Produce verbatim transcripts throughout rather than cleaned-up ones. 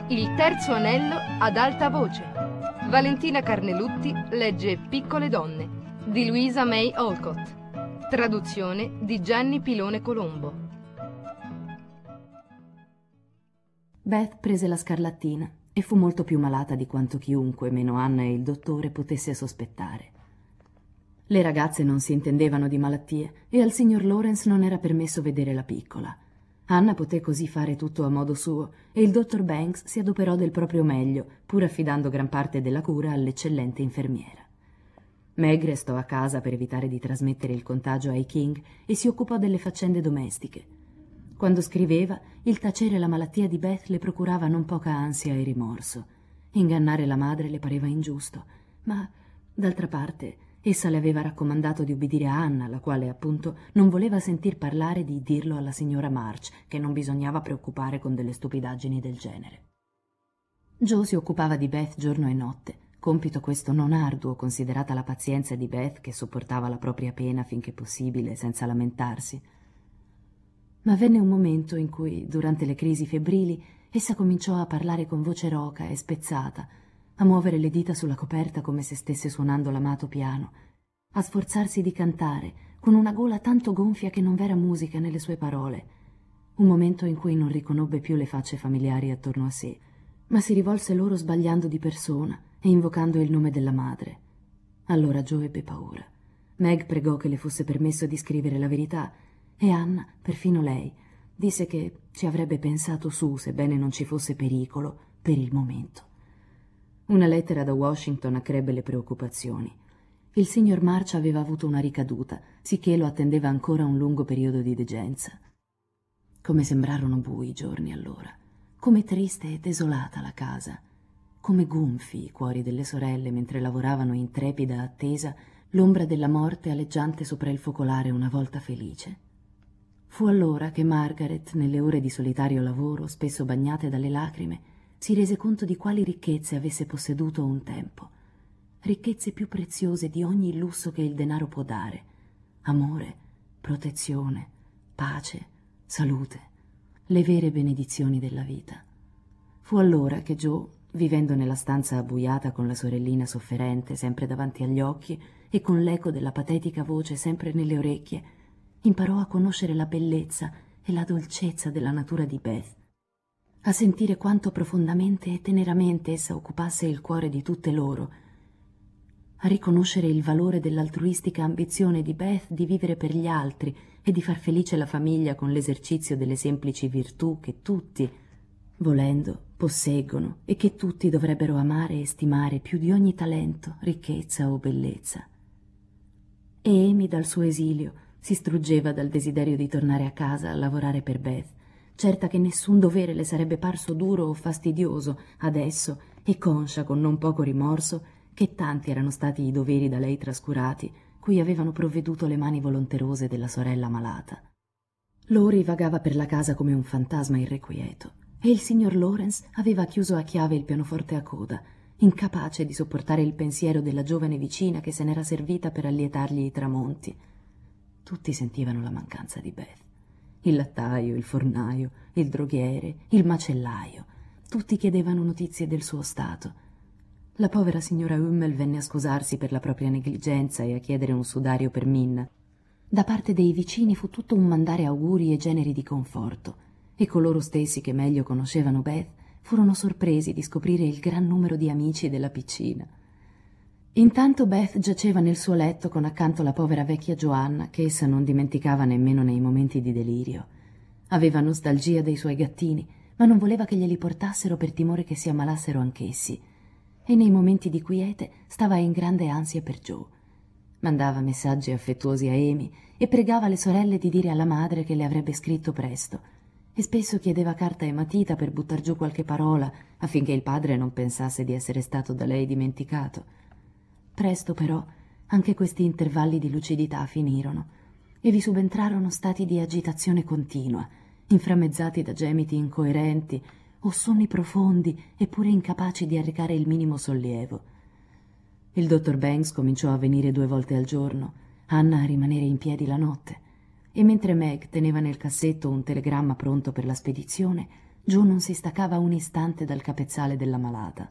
Il terzo anello ad alta voce. Valentina Carnelutti legge Piccole donne di Louisa May Alcott. Traduzione di Gianni Pilone Colombo. Beth prese la scarlattina e fu molto più malata di quanto chiunque, meno Anna e il dottore, potesse sospettare. Le ragazze non si intendevano di malattie e al signor Lawrence non era permesso vedere la piccola. Anna poté così fare tutto a modo suo e il dottor Banks si adoperò del proprio meglio, pur affidando gran parte della cura all'eccellente infermiera. Meg restò a casa per evitare di trasmettere il contagio ai King e si occupò delle faccende domestiche. Quando scriveva, il tacere la malattia di Beth le procurava non poca ansia e rimorso. Ingannare la madre le pareva ingiusto, ma, d'altra parte, essa le aveva raccomandato di ubbidire a Anna, la quale, appunto, non voleva sentir parlare di dirlo alla signora March, che non bisognava preoccupare con delle stupidaggini del genere. Joe si occupava di Beth giorno e notte, compito questo non arduo, considerata la pazienza di Beth, che sopportava la propria pena finché possibile, senza lamentarsi. Ma venne un momento in cui, durante le crisi febbrili, essa cominciò a parlare con voce roca e spezzata, a muovere le dita sulla coperta come se stesse suonando l'amato piano, a sforzarsi di cantare, con una gola tanto gonfia che non v'era musica nelle sue parole. Un momento in cui non riconobbe più le facce familiari attorno a sé, ma si rivolse loro sbagliando di persona e invocando il nome della madre. Allora Joe ebbe paura. Meg pregò che le fosse permesso di scrivere la verità e Anna, perfino lei, disse che ci avrebbe pensato su, sebbene non ci fosse pericolo, per il momento. Una lettera da Washington accrebbe le preoccupazioni. Il signor March aveva avuto una ricaduta, sicché lo attendeva ancora un lungo periodo di degenza. Come sembrarono bui i giorni allora, come triste e desolata la casa, come gonfi i cuori delle sorelle mentre lavoravano in trepida attesa l'ombra della morte aleggiante sopra il focolare una volta felice. Fu allora che Margaret, nelle ore di solitario lavoro, spesso bagnate dalle lacrime, si rese conto di quali ricchezze avesse posseduto un tempo, ricchezze più preziose di ogni lusso che il denaro può dare: amore, protezione, pace, salute, le vere benedizioni della vita. Fu allora che Joe, vivendo nella stanza abbuiata con la sorellina sofferente sempre davanti agli occhi e con l'eco della patetica voce sempre nelle orecchie, imparò a conoscere la bellezza e la dolcezza della natura di Beth, a sentire quanto profondamente e teneramente essa occupasse il cuore di tutte loro, a riconoscere il valore dell'altruistica ambizione di Beth di vivere per gli altri e di far felice la famiglia con l'esercizio delle semplici virtù che tutti, volendo, posseggono e che tutti dovrebbero amare e stimare più di ogni talento, ricchezza o bellezza. E Amy, dal suo esilio, si struggeva dal desiderio di tornare a casa a lavorare per Beth, certa che nessun dovere le sarebbe parso duro o fastidioso adesso, e conscia con non poco rimorso che tanti erano stati i doveri da lei trascurati, cui avevano provveduto le mani volonterose della sorella malata. Lori vagava per la casa come un fantasma irrequieto, e il signor Lawrence aveva chiuso a chiave il pianoforte a coda, incapace di sopportare il pensiero della giovane vicina che se n'era servita per allietargli i tramonti. Tutti sentivano la mancanza di Beth. Il lattaio, il fornaio, il droghiere, il macellaio, tutti chiedevano notizie del suo stato. La povera signora Hummel venne a scusarsi per la propria negligenza e a chiedere un sudario per Minna. Da parte dei vicini fu tutto un mandare auguri e generi di conforto, e coloro stessi che meglio conoscevano Beth furono sorpresi di scoprire il gran numero di amici della piccina. Intanto Beth giaceva nel suo letto con accanto la povera vecchia Joanna, che essa non dimenticava nemmeno nei momenti di delirio. Aveva nostalgia dei suoi gattini, ma non voleva che glieli portassero per timore che si ammalassero anch'essi. E nei momenti di quiete stava in grande ansia per Joe. Mandava messaggi affettuosi a Amy e pregava le sorelle di dire alla madre che le avrebbe scritto presto, e spesso chiedeva carta e matita per buttar giù qualche parola affinché il padre non pensasse di essere stato da lei dimenticato. Presto, però, anche questi intervalli di lucidità finirono e vi subentrarono stati di agitazione continua, inframmezzati da gemiti incoerenti o sonni profondi eppure incapaci di arrecare il minimo sollievo. Il dottor Banks cominciò a venire due volte al giorno, Anna a rimanere in piedi la notte, e mentre Meg teneva nel cassetto un telegramma pronto per la spedizione, Joe non si staccava un istante dal capezzale della malata.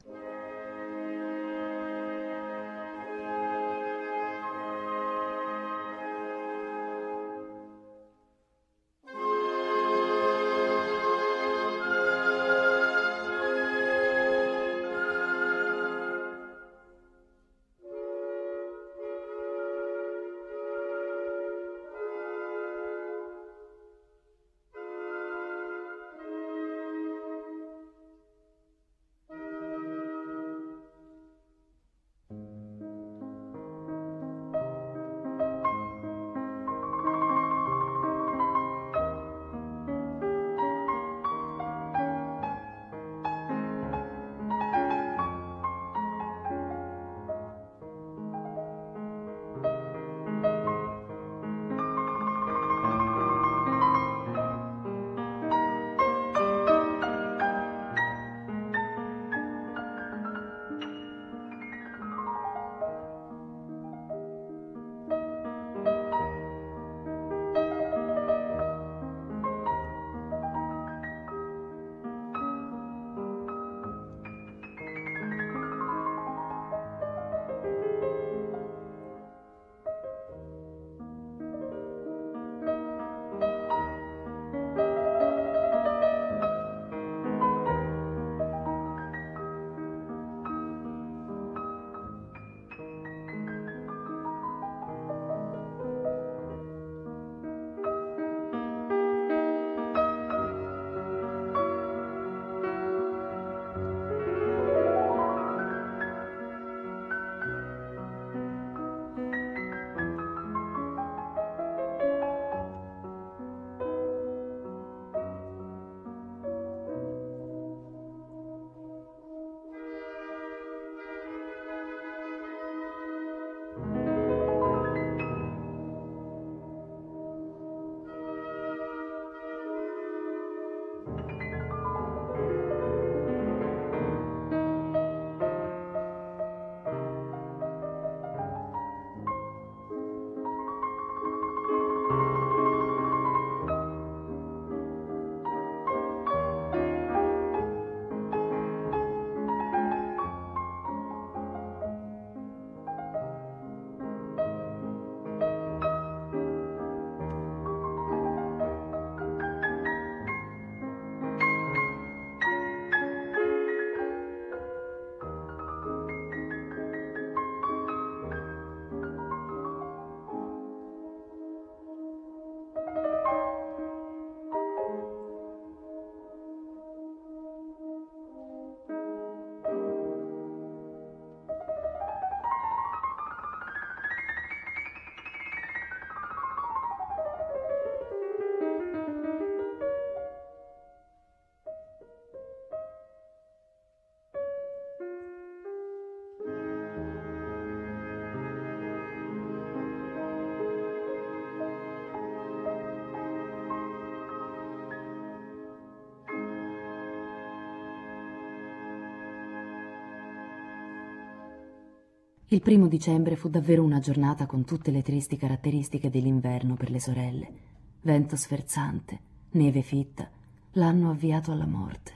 Il primo dicembre fu davvero una giornata con tutte le tristi caratteristiche dell'inverno per le sorelle. Vento sferzante, neve fitta, l'hanno avviato alla morte.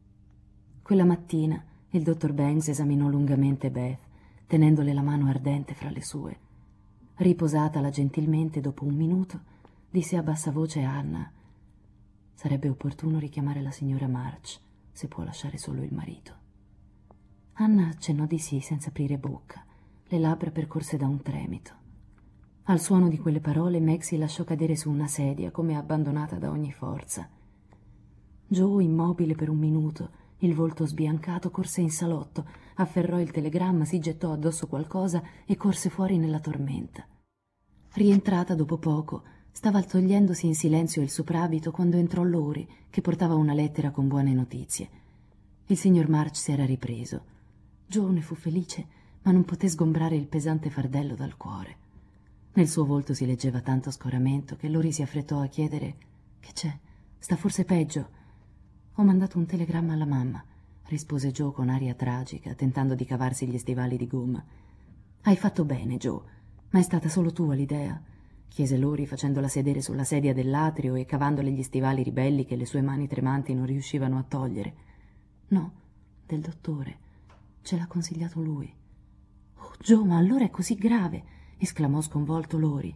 Quella mattina il dottor Banks esaminò lungamente Beth, tenendole la mano ardente fra le sue. Riposatala gentilmente dopo un minuto, disse a bassa voce a Anna: «Sarebbe opportuno richiamare la signora March, se può lasciare solo il marito». Anna accennò di sì senza aprire bocca, le labbra percorse da un tremito. Al suono di quelle parole Meg si lasciò cadere su una sedia come abbandonata da ogni forza. Joe, immobile per un minuto, il volto sbiancato, corse in salotto, afferrò il telegramma, si gettò addosso qualcosa e corse fuori nella tormenta. Rientrata dopo poco, stava togliendosi in silenzio il soprabito quando entrò Lori, che portava una lettera con buone notizie. Il signor March si era ripreso. Joe ne fu felice, ma non poté sgombrare il pesante fardello dal cuore. Nel suo volto si leggeva tanto scoramento che Lori si affrettò a chiedere: «Che c'è? Sta forse peggio?» «Ho mandato un telegramma alla mamma», rispose Joe con aria tragica, tentando di cavarsi gli stivali di gomma. «Hai fatto bene, Joe, ma è stata solo tua l'idea. chiese Lori facendola sedere sulla sedia dell'atrio e cavandole gli stivali ribelli che le sue mani tremanti non riuscivano a togliere. No, del dottore. Ce l'ha consigliato lui. Oh, Joe, ma allora è così grave, esclamò sconvolto Lori.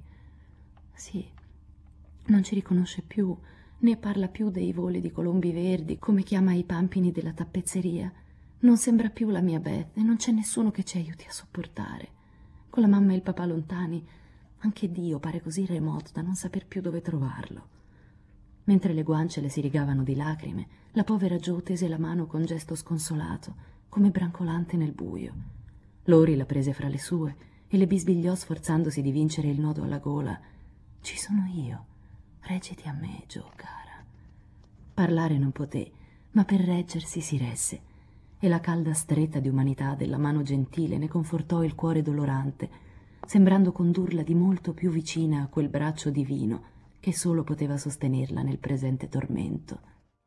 Sì, non ci riconosce più, né parla più dei voli di colombi verdi, come chiama i pampini della tappezzeria. Non sembra più la mia Beth e non c'è nessuno che ci aiuti a sopportare. Con la mamma e il papà lontani, anche Dio pare così remoto da non saper più dove trovarlo. Mentre le guance le si rigavano di lacrime, la povera Joe tese la mano con gesto sconsolato, come brancolante nel buio. Lori la prese fra le sue e le bisbigliò sforzandosi di vincere il nodo alla gola. «Ci sono io. Reggiti a me, Joe, cara». Parlare non poté, ma per reggersi si resse, e la calda stretta di umanità della mano gentile ne confortò il cuore dolorante, sembrando condurla di molto più vicina a quel braccio divino che solo poteva sostenerla nel presente tormento.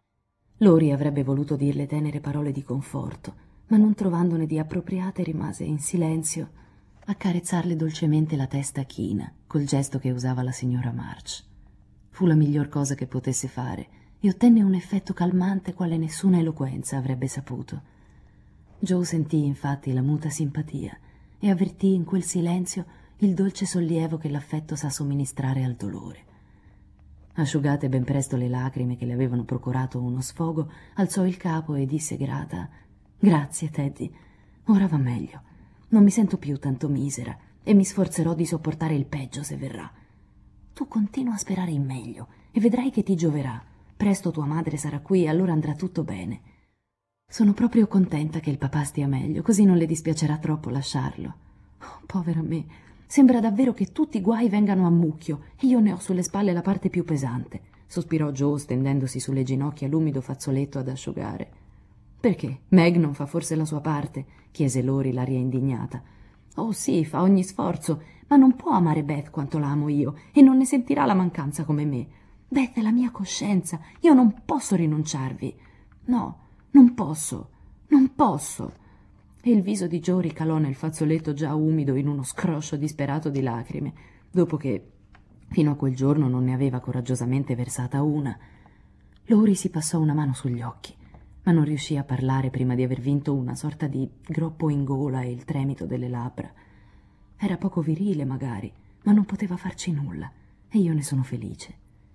Lori avrebbe voluto dirle tenere parole di conforto, ma non trovandone di appropriate rimase in silenzio a carezzarle dolcemente la testa china, col gesto che usava la signora March. Fu la miglior cosa che potesse fare e ottenne un effetto calmante quale nessuna eloquenza avrebbe saputo. Joe sentì infatti la muta simpatia e avvertì in quel silenzio il dolce sollievo che l'affetto sa somministrare al dolore. Asciugate ben presto le lacrime che le avevano procurato uno sfogo, alzò il capo e disse grata: «Grazie, Teddy. Ora va meglio. Non mi sento più tanto misera e mi sforzerò di sopportare il peggio se verrà. Tu continua a sperare in meglio e vedrai che ti gioverà. Presto tua madre sarà qui e allora andrà tutto bene. Sono proprio contenta che il papà stia meglio, così non le dispiacerà troppo lasciarlo. Oh, povera me, sembra davvero che tutti i guai vengano a mucchio e io ne ho sulle spalle la parte più pesante», sospirò Joe stendendosi sulle ginocchia l'umido fazzoletto ad asciugare. «Perché? Meg non fa forse la sua parte?» chiese Lori, l'aria indignata. «Oh sì, fa ogni sforzo, ma non può amare Beth quanto la amo io e non ne sentirà la mancanza come me. Beth è la mia coscienza, io non posso rinunciarvi. No, non posso, non posso». E il viso di Joe ricalò nel fazzoletto già umido in uno scroscio disperato di lacrime, dopo che fino a quel giorno non ne aveva coraggiosamente versata una. Lori si passò una mano sugli occhi, ma non riuscì a parlare prima di aver vinto una sorta di groppo in gola e il tremito delle labbra. Era poco virile, magari, ma non poteva farci nulla, e io ne sono felice.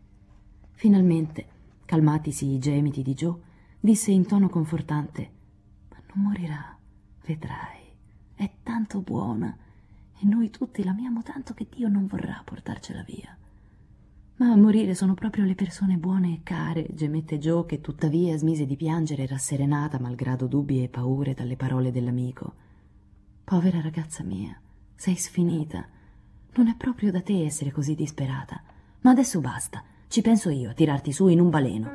Finalmente, calmatisi i gemiti di Joe, disse in tono confortante: «Ma non morirà, vedrai, è tanto buona, e noi tutti l'amiamo tanto che Dio non vorrà portarcela via». «Ma a morire sono proprio le persone buone e care», gemette Joe, che tuttavia smise di piangere rasserenata malgrado dubbi e paure dalle parole dell'amico. «Povera ragazza mia, sei sfinita. Non è proprio da te essere così disperata. Ma adesso basta, ci penso io a tirarti su in un baleno».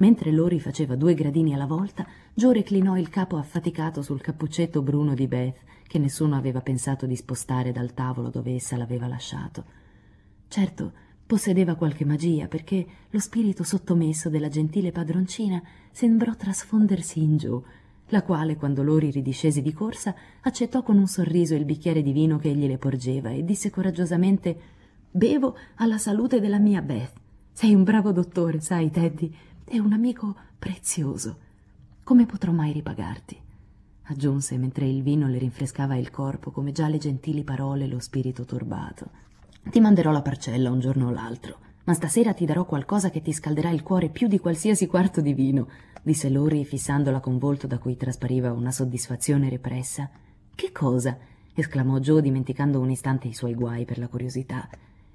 Mentre Lori faceva due gradini alla volta, Joe reclinò il capo affaticato sul cappuccetto bruno di Beth, che nessuno aveva pensato di spostare dal tavolo dove essa l'aveva lasciato. Certo, possedeva qualche magia, perché lo spirito sottomesso della gentile padroncina sembrò trasfondersi in Joe, la quale, quando Lori ridiscese di corsa, accettò con un sorriso il bicchiere di vino che egli le porgeva e disse coraggiosamente: «Bevo alla salute della mia Beth. Sei un bravo dottore, sai, Teddy, è un amico prezioso. Come potrò mai ripagarti?» aggiunse mentre il vino le rinfrescava il corpo come già le gentili parole lo spirito turbato. «Ti manderò la parcella un giorno o l'altro, ma stasera ti darò qualcosa che ti scalderà il cuore più di qualsiasi quarto di vino», disse Lori fissandola con volto da cui traspariva una soddisfazione repressa. «Che cosa?» esclamò Joe, dimenticando un istante i suoi guai per la curiosità.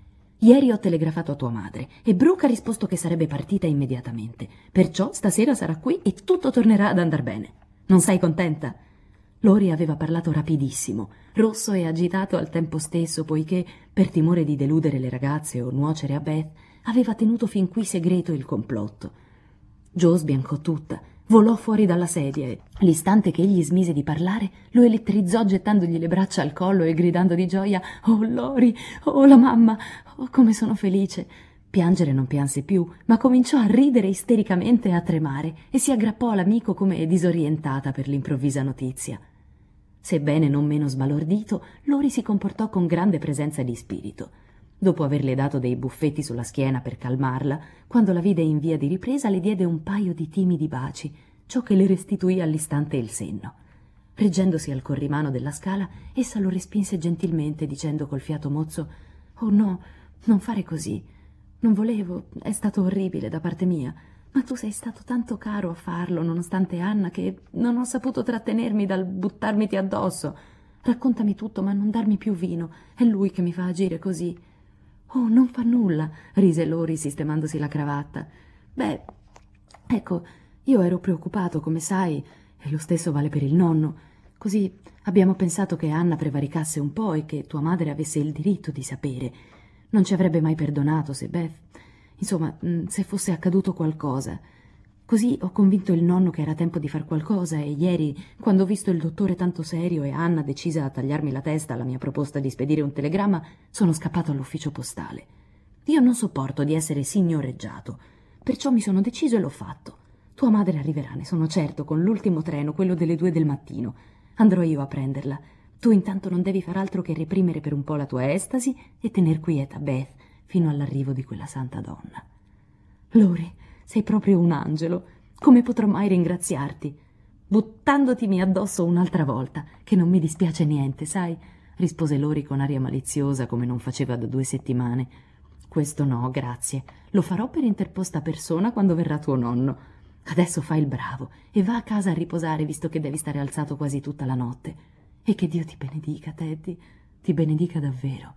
«Ieri ho telegrafato a tua madre e Brooke ha risposto che sarebbe partita immediatamente, perciò stasera sarà qui e tutto tornerà ad andar bene. Non sei contenta?» Lori aveva parlato rapidissimo, rosso e agitato al tempo stesso, poiché, per timore di deludere le ragazze o nuocere a Beth, aveva tenuto fin qui segreto il complotto. Joe sbiancò tutta, volò fuori dalla sedia e, l'istante che egli smise di parlare, lo elettrizzò gettandogli le braccia al collo e gridando di gioia: «Oh, Lori! Oh, la mamma! Oh, come sono felice!» Piangere non pianse più, ma cominciò a ridere istericamente e a tremare e si aggrappò all'amico come disorientata per l'improvvisa notizia. Sebbene non meno sbalordito, Lori si comportò con grande presenza di spirito. Dopo averle dato dei buffetti sulla schiena per calmarla, quando la vide in via di ripresa le diede un paio di timidi baci, ciò che le restituì all'istante il senno. Reggendosi al corrimano della scala, essa lo respinse gentilmente dicendo col fiato mozzo: «Oh no, non fare così. Non volevo, è stato orribile da parte mia, ma tu sei stato tanto caro a farlo, nonostante Anna, che non ho saputo trattenermi dal buttarmiti addosso. Raccontami tutto, ma non darmi più vino, è lui che mi fa agire così». «Oh, non fa nulla», rise Lori sistemandosi la cravatta. «Beh, ecco, io ero preoccupato, come sai, e lo stesso vale per il nonno. Così abbiamo pensato che Anna prevaricasse un po' e che tua madre avesse il diritto di sapere. Non ci avrebbe mai perdonato se Beth... Insomma, se fosse accaduto qualcosa. Così ho convinto il nonno che era tempo di far qualcosa e ieri, quando ho visto il dottore tanto serio e Anna decisa a tagliarmi la testa alla mia proposta di spedire un telegramma, sono scappato all'ufficio postale. Io non sopporto di essere signoreggiato, perciò mi sono deciso e l'ho fatto. Tua madre arriverà, ne sono certo, con l'ultimo treno, quello delle due del mattino. Andrò io a prenderla. Tu intanto non devi far altro che reprimere per un po' la tua estasi e tener quieta Beth fino all'arrivo di quella santa donna». «Lori, sei proprio un angelo. Come potrò mai ringraziarti?» «Buttandotimi addosso un'altra volta, che non mi dispiace niente, sai», rispose Lori con aria maliziosa come non faceva da due settimane. «Questo no, grazie. Lo farò per interposta persona quando verrà tuo nonno. Adesso fai il bravo e va a casa a riposare, visto che devi stare alzato quasi tutta la notte. E che Dio ti benedica, Teddy, ti benedica davvero».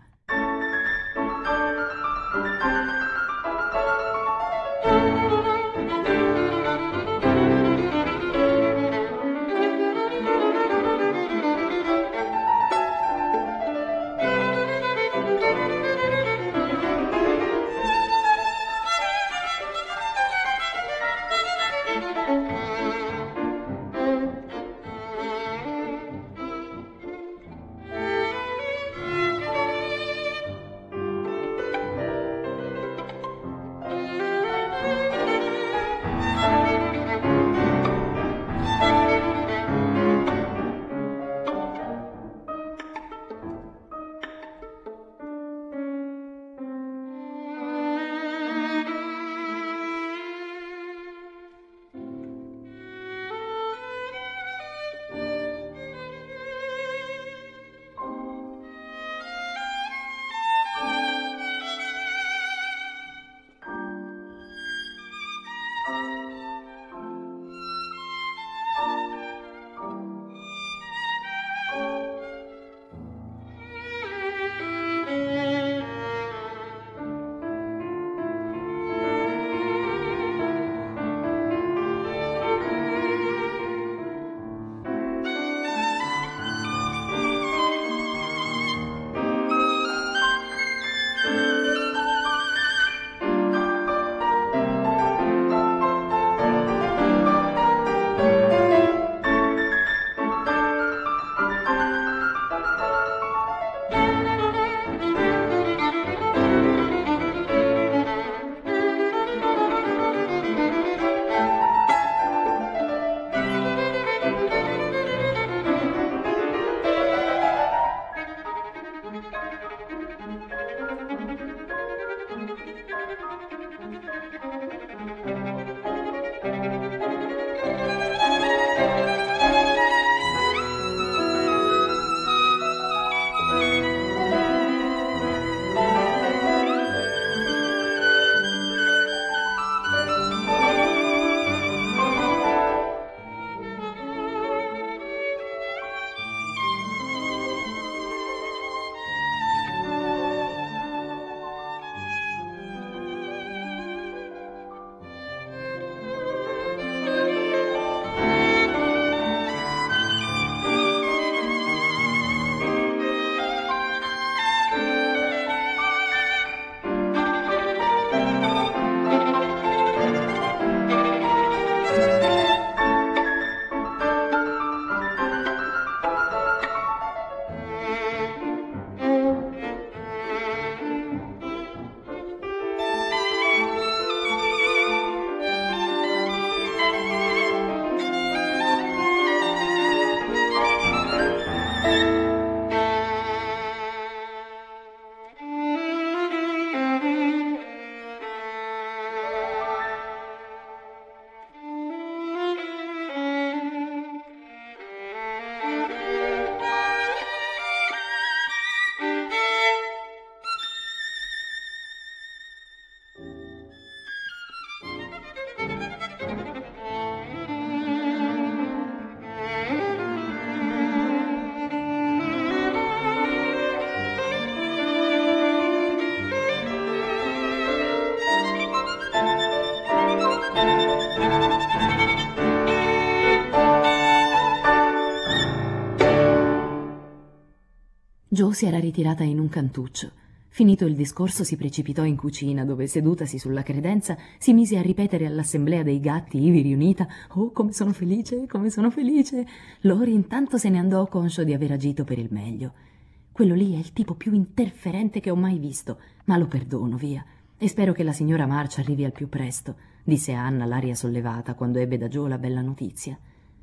Jo si era ritirata in un cantuccio. Finito il discorso si precipitò in cucina, dove, sedutasi sulla credenza, si mise a ripetere all'assemblea dei gatti ivi riunita: «Oh, come sono felice, come sono felice!» Lori intanto se ne andò conscio di aver agito per il meglio. «Quello lì è il tipo più interferente che ho mai visto, ma lo perdono, via. E spero che la signora March arrivi al più presto», disse Anna, l'aria sollevata, quando ebbe da Jo la bella notizia.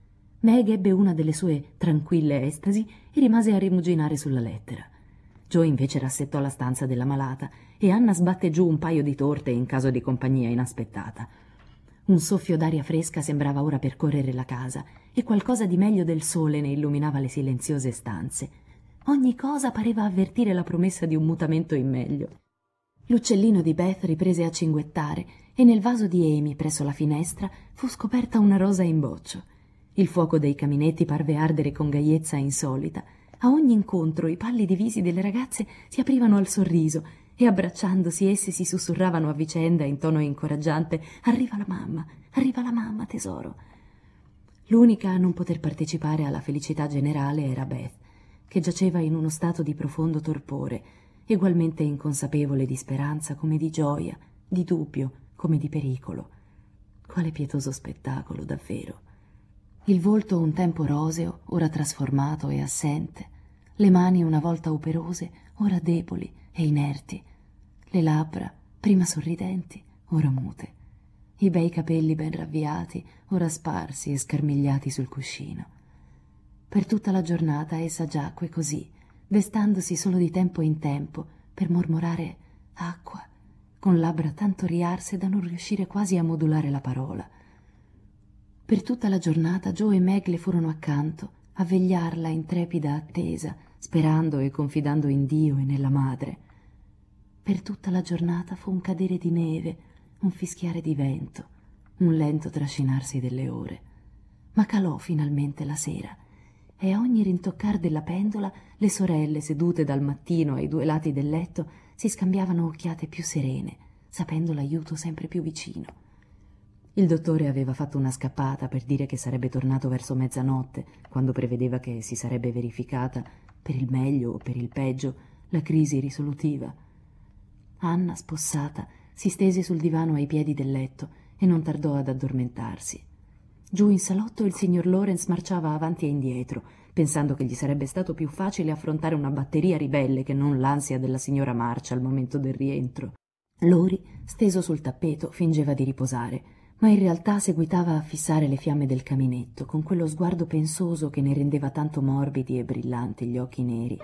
Meg ebbe una delle sue tranquille estasi e rimase a rimuginare sulla lettera. Jo invece rassettò la stanza della malata e Anna sbatté giù un paio di torte in caso di compagnia inaspettata. Un soffio d'aria fresca sembrava ora percorrere la casa e qualcosa di meglio del sole ne illuminava le silenziose stanze. Ogni cosa pareva avvertire la promessa di un mutamento in meglio. L'uccellino di Beth riprese a cinguettare e nel vaso di Amy presso la finestra fu scoperta una rosa in boccio. Il fuoco dei caminetti parve ardere con gaiezza insolita. A ogni incontro i pallidi visi delle ragazze si aprivano al sorriso e, abbracciandosi, esse si sussurravano a vicenda in tono incoraggiante: «Arriva la mamma, arriva la mamma, tesoro». L'unica a non poter partecipare alla felicità generale era Beth, che giaceva in uno stato di profondo torpore, egualmente inconsapevole di speranza come di gioia, di dubbio come di pericolo. Quale pietoso spettacolo, davvero! Il volto un tempo roseo, ora trasformato e assente, le mani una volta operose, ora deboli e inerti, le labbra prima sorridenti, ora mute, i bei capelli ben ravviati, ora sparsi e scarmigliati sul cuscino. Per tutta la giornata essa giacque così, destandosi solo di tempo in tempo per mormorare «acqua», con labbra tanto riarse da non riuscire quasi a modulare la parola. Per tutta la giornata Jo e Meg le furono accanto, a vegliarla in trepida attesa, sperando e confidando in Dio e nella madre. Per tutta la giornata fu un cadere di neve, un fischiare di vento, un lento trascinarsi delle ore. Ma calò finalmente la sera, e a ogni rintoccar della pendola le sorelle, sedute dal mattino ai due lati del letto, si scambiavano occhiate più serene, sapendo l'aiuto sempre più vicino. Il dottore aveva fatto una scappata per dire che sarebbe tornato verso mezzanotte, quando prevedeva che si sarebbe verificata, per il meglio o per il peggio, la crisi risolutiva. Anna, spossata, si stese sul divano ai piedi del letto e non tardò ad addormentarsi. Giù in salotto il signor Lawrence marciava avanti e indietro, pensando che gli sarebbe stato più facile affrontare una batteria ribelle che non l'ansia della signora March al momento del rientro. Lori, steso sul tappeto, fingeva di riposare, ma in realtà seguitava a fissare le fiamme del caminetto con quello sguardo pensoso che ne rendeva tanto morbidi e brillanti gli occhi neri.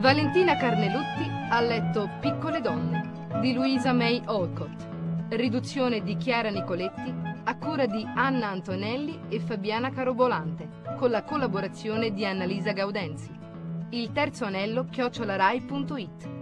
Valentina Carnelutti ha letto Piccole donne di Louisa May Alcott. Riduzione di Chiara Nicoletti a cura di Anna Antonelli e Fabiana Carobolante, con la collaborazione di Annalisa Gaudenzi. Il terzo anello chiocciolarai punto it.